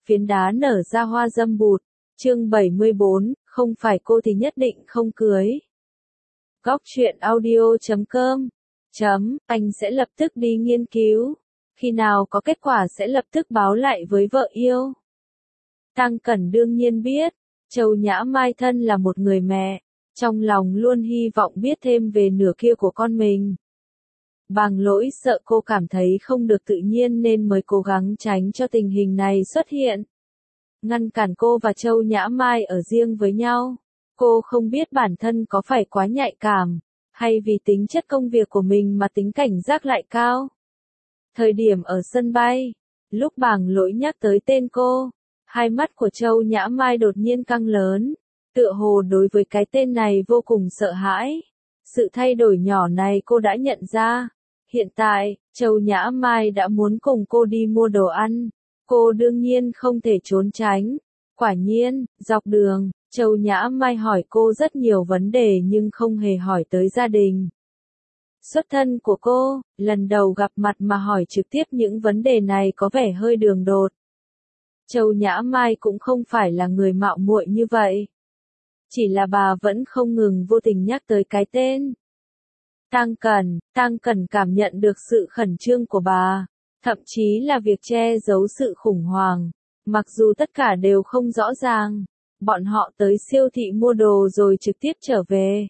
phiến đá nở ra hoa dâm bụt. Chương 74, không phải cô thì nhất định không cưới. Góc truyện audio.com. Anh sẽ lập tức đi nghiên cứu. Khi nào có kết quả sẽ lập tức báo lại với vợ yêu. Tăng Cẩn đương nhiên biết, Châu Nhã Mai thân là một người mẹ, trong lòng luôn hy vọng biết thêm về nửa kia của con mình. Bàng Lỗi sợ cô cảm thấy không được tự nhiên nên mới cố gắng tránh cho tình hình này xuất hiện. Ngăn cản cô và Châu Nhã Mai ở riêng với nhau. Cô không biết bản thân có phải quá nhạy cảm, hay vì tính chất công việc của mình mà tính cảnh giác lại cao. Thời điểm ở sân bay, lúc Bàng Lỗi nhắc tới tên cô, hai mắt của Châu Nhã Mai đột nhiên căng lớn, tựa hồ đối với cái tên này vô cùng sợ hãi. Sự thay đổi nhỏ này cô đã nhận ra. Hiện tại, Châu Nhã Mai đã muốn cùng cô đi mua đồ ăn. Cô đương nhiên không thể trốn tránh. Quả nhiên, dọc đường, Châu Nhã Mai hỏi cô rất nhiều vấn đề nhưng không hề hỏi tới gia đình. Xuất thân của cô, lần đầu gặp mặt mà hỏi trực tiếp những vấn đề này có vẻ hơi đường đột. Châu Nhã Mai cũng không phải là người mạo muội như vậy. Chỉ là bà vẫn không ngừng vô tình nhắc tới cái tên. Tăng Cẩn cảm nhận được sự khẩn trương của bà, thậm chí là việc che giấu sự khủng hoảng. Mặc dù tất cả đều không rõ ràng, bọn họ tới siêu thị mua đồ rồi trực tiếp trở về.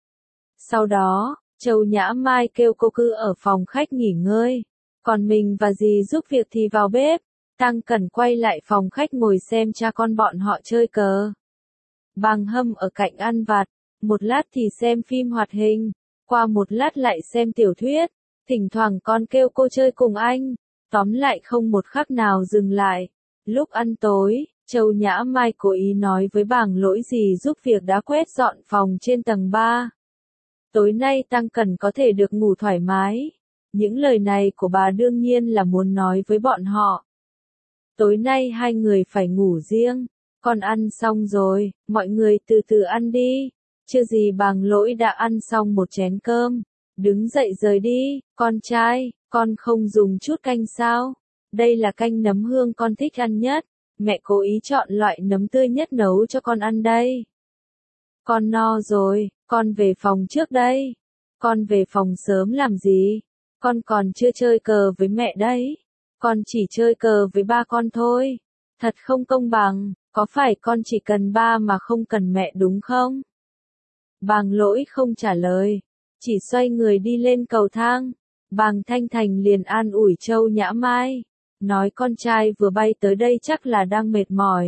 Sau đó, Châu Nhã Mai kêu cô cứ ở phòng khách nghỉ ngơi, còn mình và dì giúp việc thì vào bếp. Tăng Cẩn quay lại phòng khách ngồi xem cha con bọn họ chơi cờ. Bàng Hâm ở cạnh ăn vặt, một lát thì xem phim hoạt hình, qua một lát lại xem tiểu thuyết, thỉnh thoảng con kêu cô chơi cùng anh, tóm lại không một khắc nào dừng lại. Lúc ăn tối, Châu Nhã Mai cố ý nói với Bàng Lỗi dì giúp việc đã quét dọn phòng trên tầng 3. Tối nay Tăng Cẩn có thể được ngủ thoải mái. Những lời này của bà đương nhiên là muốn nói với bọn họ. Tối nay hai người phải ngủ riêng. Con ăn xong rồi, mọi người từ từ ăn đi. Chưa gì Bàng Lỗi đã ăn xong một chén cơm. Đứng dậy rời đi. Con trai, con không dùng chút canh sao? Đây là canh nấm hương con thích ăn nhất. Mẹ cố ý chọn loại nấm tươi nhất nấu cho con ăn đây. Con no rồi, con về phòng trước đây. Con về phòng sớm làm gì? Con còn chưa chơi cờ với mẹ đấy. Con chỉ chơi cờ với ba con thôi. Thật không công bằng, có phải con chỉ cần ba mà không cần mẹ đúng không? Bàng Lỗi không trả lời, chỉ xoay người đi lên cầu thang. Bàng Thanh Thành liền an ủi Châu Nhã Mai, nói con trai vừa bay tới đây chắc là đang mệt mỏi.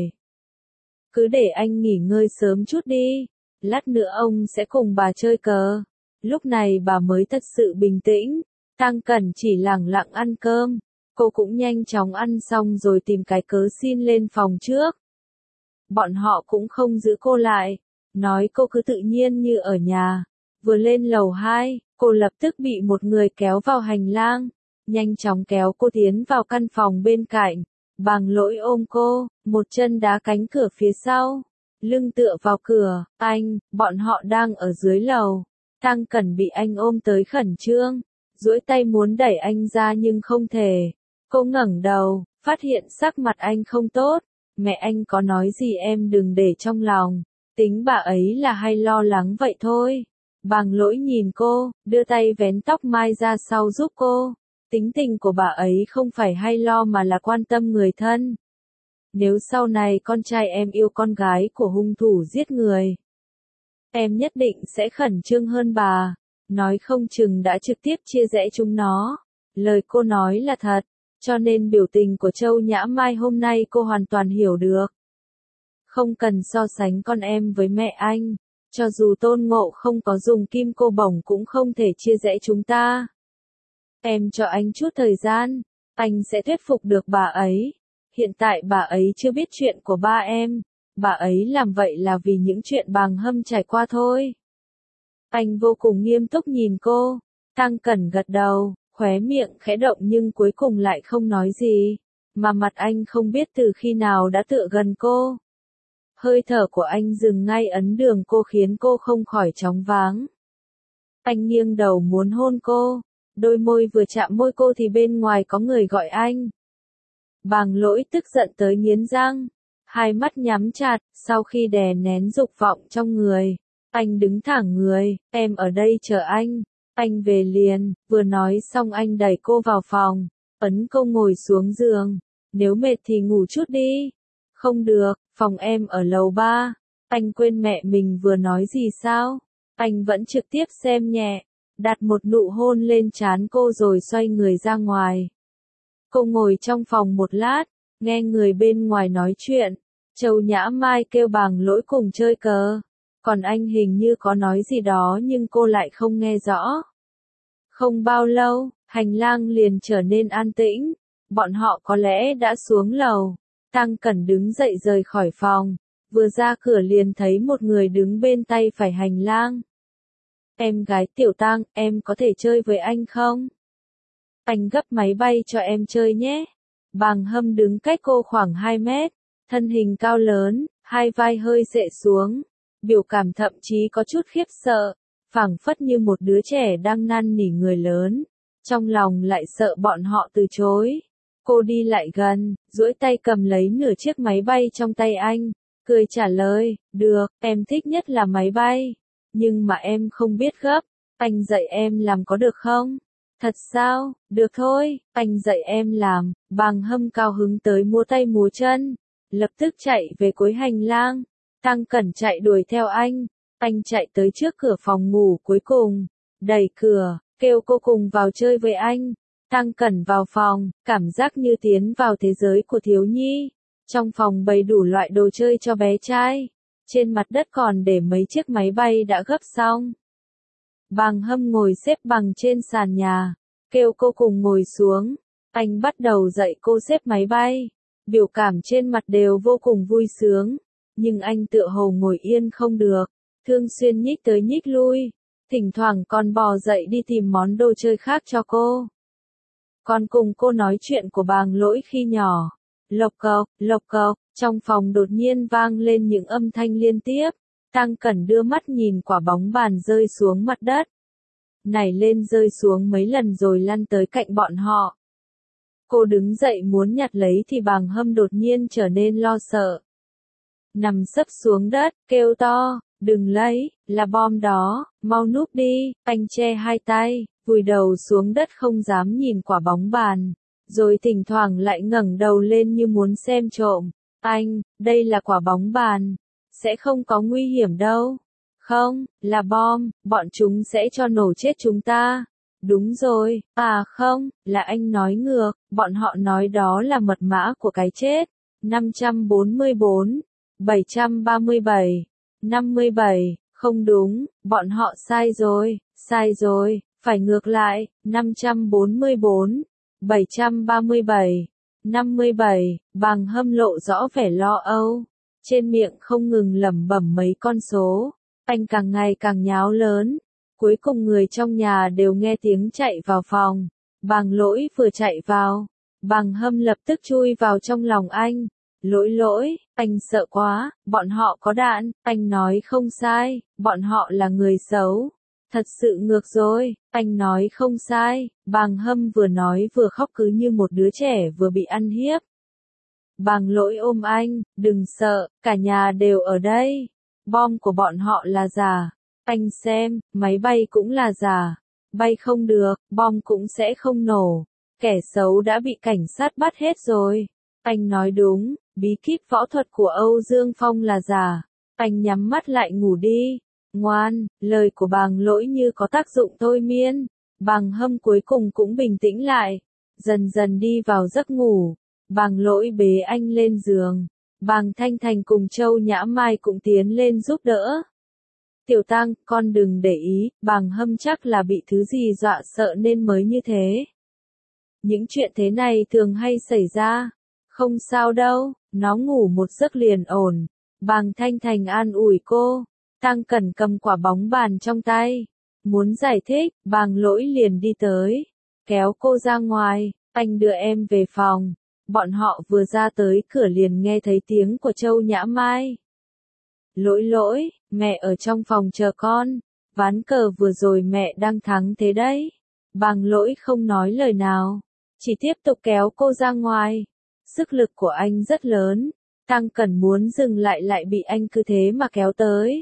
Cứ để anh nghỉ ngơi sớm chút đi, lát nữa ông sẽ cùng bà chơi cờ. Lúc này bà mới thật sự bình tĩnh. Tăng Cẩn chỉ lẳng lặng ăn cơm. Cô cũng nhanh chóng ăn xong rồi tìm cái cớ xin lên phòng trước. Bọn họ cũng không giữ cô lại, nói cô cứ tự nhiên như ở nhà. Vừa lên lầu 2, cô lập tức bị một người kéo vào hành lang, nhanh chóng kéo cô tiến vào căn phòng bên cạnh. Bàng Lỗi ôm cô, một chân đá cánh cửa phía sau, lưng tựa vào cửa. Bọn họ đang ở dưới lầu. Tăng Cẩn bị anh ôm tới khẩn trương, duỗi tay muốn đẩy anh ra nhưng không thể. Cô ngẩng đầu, phát hiện sắc mặt anh không tốt. Mẹ anh có nói gì em đừng để trong lòng, tính bà ấy là hay lo lắng vậy thôi. Bàng Lỗi nhìn cô, đưa tay vén tóc mai ra sau giúp cô. Tính tình của bà ấy không phải hay lo mà là quan tâm người thân. Nếu sau này con trai em yêu con gái của hung thủ giết người, em nhất định sẽ khẩn trương hơn bà. Nói không chừng đã trực tiếp chia rẽ chúng nó. Lời cô nói là thật. Cho nên biểu tình của Châu Nhã Mai hôm nay cô hoàn toàn hiểu được. Không cần so sánh con em với mẹ anh. Cho dù Tôn Ngộ không có dùng kim cô bổng cũng không thể chia rẽ chúng ta. Em cho anh chút thời gian, anh sẽ thuyết phục được bà ấy. Hiện tại bà ấy chưa biết chuyện của ba em. Bà ấy làm vậy là vì những chuyện Bàng Hâm trải qua thôi. Anh vô cùng nghiêm túc nhìn cô. Tăng Cẩn gật đầu. Khóe miệng khẽ động nhưng cuối cùng lại không nói gì, mà mặt anh không biết từ khi nào đã tựa gần cô. Hơi thở của anh dừng ngay ấn đường cô khiến cô không khỏi choáng váng. Anh nghiêng đầu muốn hôn cô, đôi môi vừa chạm môi cô thì bên ngoài có người gọi anh. Bàng Lỗi tức giận tới nghiến răng, hai mắt nhắm chặt, sau khi đè nén dục vọng trong người. Anh đứng thẳng người, em ở đây chờ anh về liền, vừa nói xong anh đẩy cô vào phòng, ấn cô ngồi xuống giường, nếu mệt thì ngủ chút đi. Không được, phòng em ở lầu 3, anh quên mẹ mình vừa nói gì sao? Anh vẫn trực tiếp xem nhẹ, đặt một nụ hôn lên trán cô rồi xoay người ra ngoài. Cô ngồi trong phòng một lát, nghe người bên ngoài nói chuyện, Châu Nhã Mai kêu Bàng Lỗi cùng chơi cờ, còn anh hình như có nói gì đó nhưng cô lại không nghe rõ. Không bao lâu, hành lang liền trở nên an tĩnh, bọn họ có lẽ đã xuống lầu. Tăng Cẩn đứng dậy rời khỏi phòng, vừa ra cửa liền thấy một người đứng bên tay phải hành lang. Em gái Tiểu Tăng, em có thể chơi với anh không? Anh gấp máy bay cho em chơi nhé. Bàng Hâm đứng cách cô khoảng 2 mét, thân hình cao lớn, hai vai hơi xệ xuống, biểu cảm thậm chí có chút khiếp sợ, phảng phất như một đứa trẻ đang năn nỉ người lớn, trong lòng lại sợ bọn họ từ chối. Cô đi lại gần, duỗi tay cầm lấy nửa chiếc máy bay trong tay anh, cười trả lời, được, em thích nhất là máy bay, nhưng mà em không biết gấp, anh dạy em làm có được không? Thật sao, được thôi, anh dạy em làm. Bàng Hâm cao hứng tới múa tay múa chân, lập tức chạy về cuối hành lang. Tăng Cẩn chạy đuổi theo anh chạy tới trước cửa phòng ngủ cuối cùng, đẩy cửa, kêu cô cùng vào chơi với anh. Tăng Cẩn vào phòng, cảm giác như tiến vào thế giới của thiếu nhi. Trong phòng bày đủ loại đồ chơi cho bé trai, trên mặt đất còn để mấy chiếc máy bay đã gấp xong. Bàng Hâm ngồi xếp bằng trên sàn nhà, kêu cô cùng ngồi xuống, anh bắt đầu dạy cô xếp máy bay, biểu cảm trên mặt đều vô cùng vui sướng, nhưng anh tựa hồ ngồi yên không được, thường xuyên nhích tới nhích lui, thỉnh thoảng còn bò dậy đi tìm món đồ chơi khác cho cô. Còn cùng cô nói chuyện của Bàng Lỗi khi nhỏ, lộc cộc, trong phòng đột nhiên vang lên những âm thanh liên tiếp. Tăng Cẩn đưa mắt nhìn quả bóng bàn rơi xuống mặt đất. Nảy lên rơi xuống mấy lần rồi lăn tới cạnh bọn họ. Cô đứng dậy muốn nhặt lấy thì Bàng Hâm đột nhiên trở nên lo sợ. Nằm sấp xuống đất, kêu to, đừng lấy, là bom đó, mau núp đi. Anh che hai tay, vùi đầu xuống đất không dám nhìn quả bóng bàn, rồi thỉnh thoảng lại ngẩng đầu lên như muốn xem trộm. Anh, đây là quả bóng bàn. Sẽ không có nguy hiểm đâu. Không, là bom, bọn chúng sẽ cho nổ chết chúng ta. Đúng rồi, à không, là anh nói ngược, bọn họ nói đó là mật mã của cái chết. 544, 737, 57, không đúng, bọn họ sai rồi, phải ngược lại, 544, 737, 57, Bàng Hâm lộ rõ vẻ lo âu. Trên miệng không ngừng lẩm bẩm mấy con số, anh càng ngày càng nháo lớn. Cuối cùng người trong nhà đều nghe tiếng chạy vào phòng. Bàng Lỗi vừa chạy vào, Bàng Hâm lập tức chui vào trong lòng anh. Lỗi, anh sợ quá, bọn họ có đạn, anh nói không sai, bọn họ là người xấu. Thật sự ngược rồi, anh nói không sai. Bàng Hâm vừa nói vừa khóc cứ như một đứa trẻ vừa bị ăn hiếp. Bàng Lỗi ôm anh, đừng sợ, cả nhà đều ở đây. Bom của bọn họ là giả. Anh xem, máy bay cũng là giả. Bay không được, bom cũng sẽ không nổ. Kẻ xấu đã bị cảnh sát bắt hết rồi. Anh nói đúng, bí kíp võ thuật của Âu Dương Phong là giả. Anh nhắm mắt lại ngủ đi. Ngoan, lời của Bàng Lỗi như có tác dụng thôi miên. Bàng Hâm cuối cùng cũng bình tĩnh lại. Dần dần đi vào giấc ngủ. Bàng Lỗi bế anh lên giường. Bàng Thanh Thành cùng Châu Nhã Mai cũng tiến lên giúp đỡ. Tiểu Tăng, con đừng để ý, Bàng Hâm chắc là bị thứ gì dọa sợ nên mới như thế. Những chuyện thế này thường hay xảy ra. Không sao đâu, nó ngủ một giấc liền ổn. Bàng Thanh Thành an ủi cô. Tăng Cẩn cầm quả bóng bàn trong tay. Muốn giải thích, Bàng Lỗi liền đi tới. Kéo cô ra ngoài, anh đưa em về phòng. Bọn họ vừa ra tới cửa liền nghe thấy tiếng của Châu Nhã Mai. Lỗi, mẹ ở trong phòng chờ con. Ván cờ vừa rồi mẹ đang thắng thế đấy. Bàng Lỗi không nói lời nào, chỉ tiếp tục kéo cô ra ngoài. Sức lực của anh rất lớn, Tăng Cẩn muốn dừng lại lại bị anh cứ thế mà kéo tới.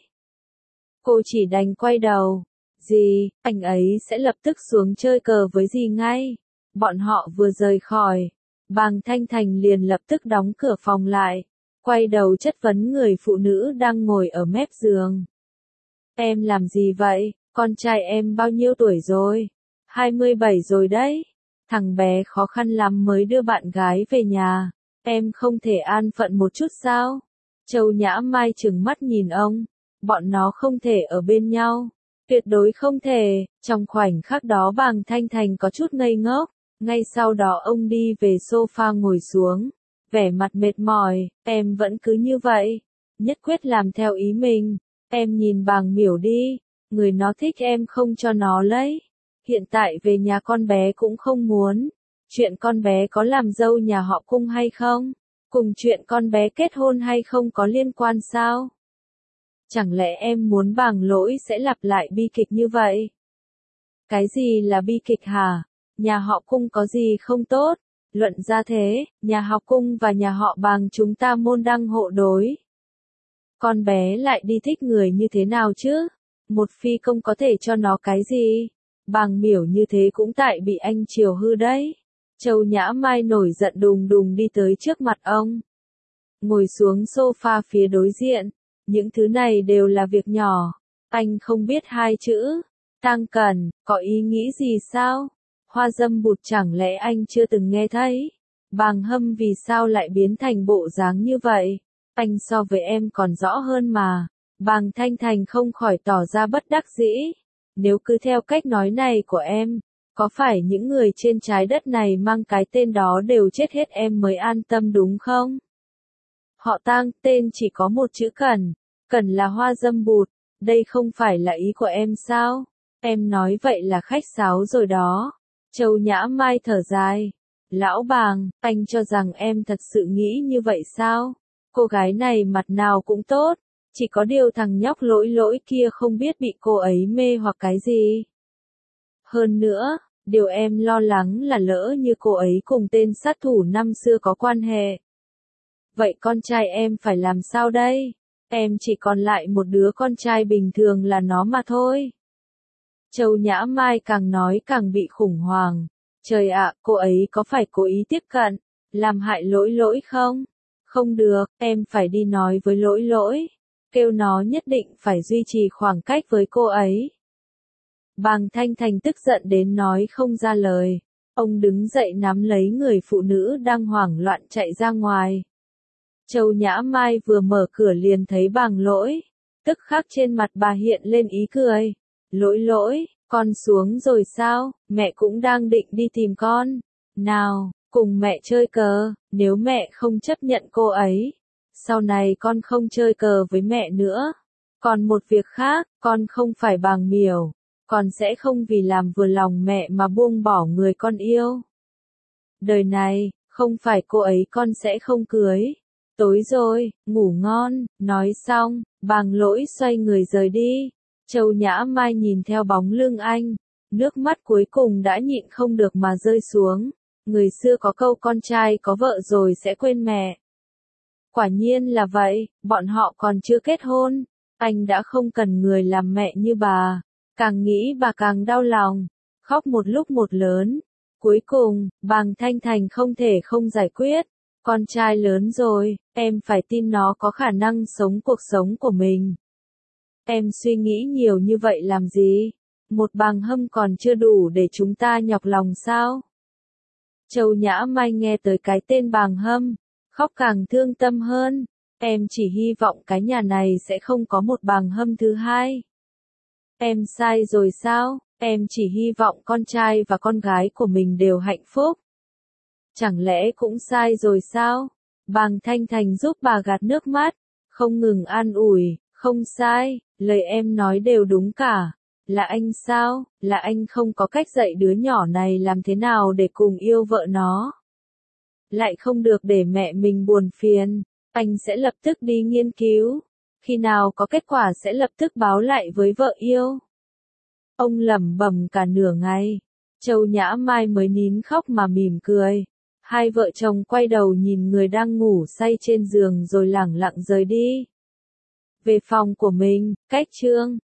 Cô chỉ đành quay đầu. Dì, anh ấy sẽ lập tức xuống chơi cờ với dì ngay. Bọn họ vừa rời khỏi, Bàng Thanh Thành liền lập tức đóng cửa phòng lại, quay đầu chất vấn người phụ nữ đang ngồi ở mép giường. Em làm gì vậy? Con trai em bao nhiêu tuổi rồi? 27 rồi đấy. Thằng bé khó khăn lắm mới đưa bạn gái về nhà. Em không thể an phận một chút sao? Châu Nhã Mai trừng mắt nhìn ông. Bọn nó không thể ở bên nhau. Tuyệt đối không thể. Trong khoảnh khắc đó Bàng Thanh Thành có chút ngây ngốc. Ngay sau đó ông đi về sofa ngồi xuống. Vẻ mặt mệt mỏi. Em vẫn cứ như vậy. Nhất quyết làm theo ý mình. Em nhìn Bàng Miểu đi. Người nó thích em không cho nó lấy. Hiện tại về nhà con bé cũng không muốn. Chuyện con bé có làm dâu nhà họ Cung hay không? Cùng chuyện con bé kết hôn hay không có liên quan sao? Chẳng lẽ em muốn Bàng Lỗi sẽ lặp lại bi kịch như vậy? Cái gì là bi kịch hả? Nhà họ Cung có gì không tốt? Luận ra thế, nhà họ Cung và nhà họ Bàng chúng ta môn đăng hộ đối. Con bé lại đi thích người như thế nào chứ? Một phi công có thể cho nó cái gì? Bàng Miểu như thế cũng tại bị anh chiều hư đấy. Châu Nhã Mai nổi giận đùng đùng đi tới trước mặt ông. Ngồi xuống sofa phía đối diện. Những thứ này đều là việc nhỏ. Anh không biết hai chữ. Tăng Cẩn, có ý nghĩ gì sao? Hoa dâm bụt chẳng lẽ anh chưa từng nghe thấy? Bàng Hâm vì sao lại biến thành bộ dáng như vậy? Anh so với em còn rõ hơn mà. Bàng Thanh Thành không khỏi tỏ ra bất đắc dĩ. Nếu cứ theo cách nói này của em, có phải những người trên trái đất này mang cái tên đó đều chết hết em mới an tâm đúng không? Họ Tang, tên chỉ có một chữ Cẩn. Cẩn là hoa dâm bụt. Đây không phải là ý của em sao? Em nói vậy là khách sáo rồi đó. Châu Nhã Mai thở dài. Lão Bàng, anh cho rằng em thật sự nghĩ như vậy sao? Cô gái này mặt nào cũng tốt. Chỉ có điều thằng nhóc lỗi lỗi kia không biết bị cô ấy mê hoặc cái gì. Hơn nữa, điều em lo lắng là lỡ như cô ấy cùng tên sát thủ năm xưa có quan hệ. Vậy con trai em phải làm sao đây? Em chỉ còn lại một đứa con trai bình thường là nó mà thôi. Châu Nhã Mai càng nói càng bị khủng hoảng. Trời ạ, cô ấy có phải cố ý tiếp cận, làm hại lỗi lỗi không? Không được, em phải đi nói với lỗi lỗi. Kêu nó nhất định phải duy trì khoảng cách với cô ấy. Bàng Thanh Thành tức giận đến nói không ra lời. Ông đứng dậy nắm lấy người phụ nữ đang hoảng loạn chạy ra ngoài. Châu Nhã Mai vừa mở cửa liền thấy Bàng Lỗi. Tức khắc trên mặt bà hiện lên ý cười. Lỗi lỗi, con xuống rồi sao? Mẹ cũng đang định đi tìm con. Nào, cùng mẹ chơi cờ, nếu mẹ không chấp nhận cô ấy. Sau này con không chơi cờ với mẹ nữa. Còn một việc khác, con không phải Bàng Miểu. Con sẽ không vì làm vừa lòng mẹ mà buông bỏ người con yêu. Đời này, không phải cô ấy con sẽ không cưới. Tối rồi, ngủ ngon, nói xong, Bàng Lỗi xoay người rời đi. Châu Nhã Mai nhìn theo bóng lưng anh, nước mắt cuối cùng đã nhịn không được mà rơi xuống. Người xưa có câu con trai có vợ rồi sẽ quên mẹ. Quả nhiên là vậy, bọn họ còn chưa kết hôn. Anh đã không cần người làm mẹ như bà. Càng nghĩ bà càng đau lòng. Khóc một lúc một lớn. Cuối cùng, Bàng Thanh Thành không thể không giải quyết. Con trai lớn rồi, em phải tin nó có khả năng sống cuộc sống của mình. Em suy nghĩ nhiều như vậy làm gì? Một Bàng Hâm còn chưa đủ để chúng ta nhọc lòng sao? Châu Nhã Mai nghe tới cái tên Bàng Hâm, khóc càng thương tâm hơn. Em chỉ hy vọng cái nhà này sẽ không có một Bàng Hâm thứ hai. Em sai rồi sao? Em chỉ hy vọng con trai và con gái của mình đều hạnh phúc. Chẳng lẽ cũng sai rồi sao? Bàng Thanh Thành giúp bà gạt nước mắt, không ngừng an ủi, không sai, lời em nói đều đúng cả. Là anh sao? Là anh không có cách dạy đứa nhỏ này làm thế nào để cùng yêu vợ nó. Lại không được để mẹ mình buồn phiền, anh sẽ lập tức đi nghiên cứu. Khi nào có kết quả sẽ lập tức báo lại với vợ yêu. Ông lẩm bẩm cả nửa ngày. Châu Nhã Mai mới nín khóc mà mỉm cười. Hai vợ chồng quay đầu nhìn người đang ngủ say trên giường rồi lẳng lặng rời đi. Về phòng của mình, cách Trương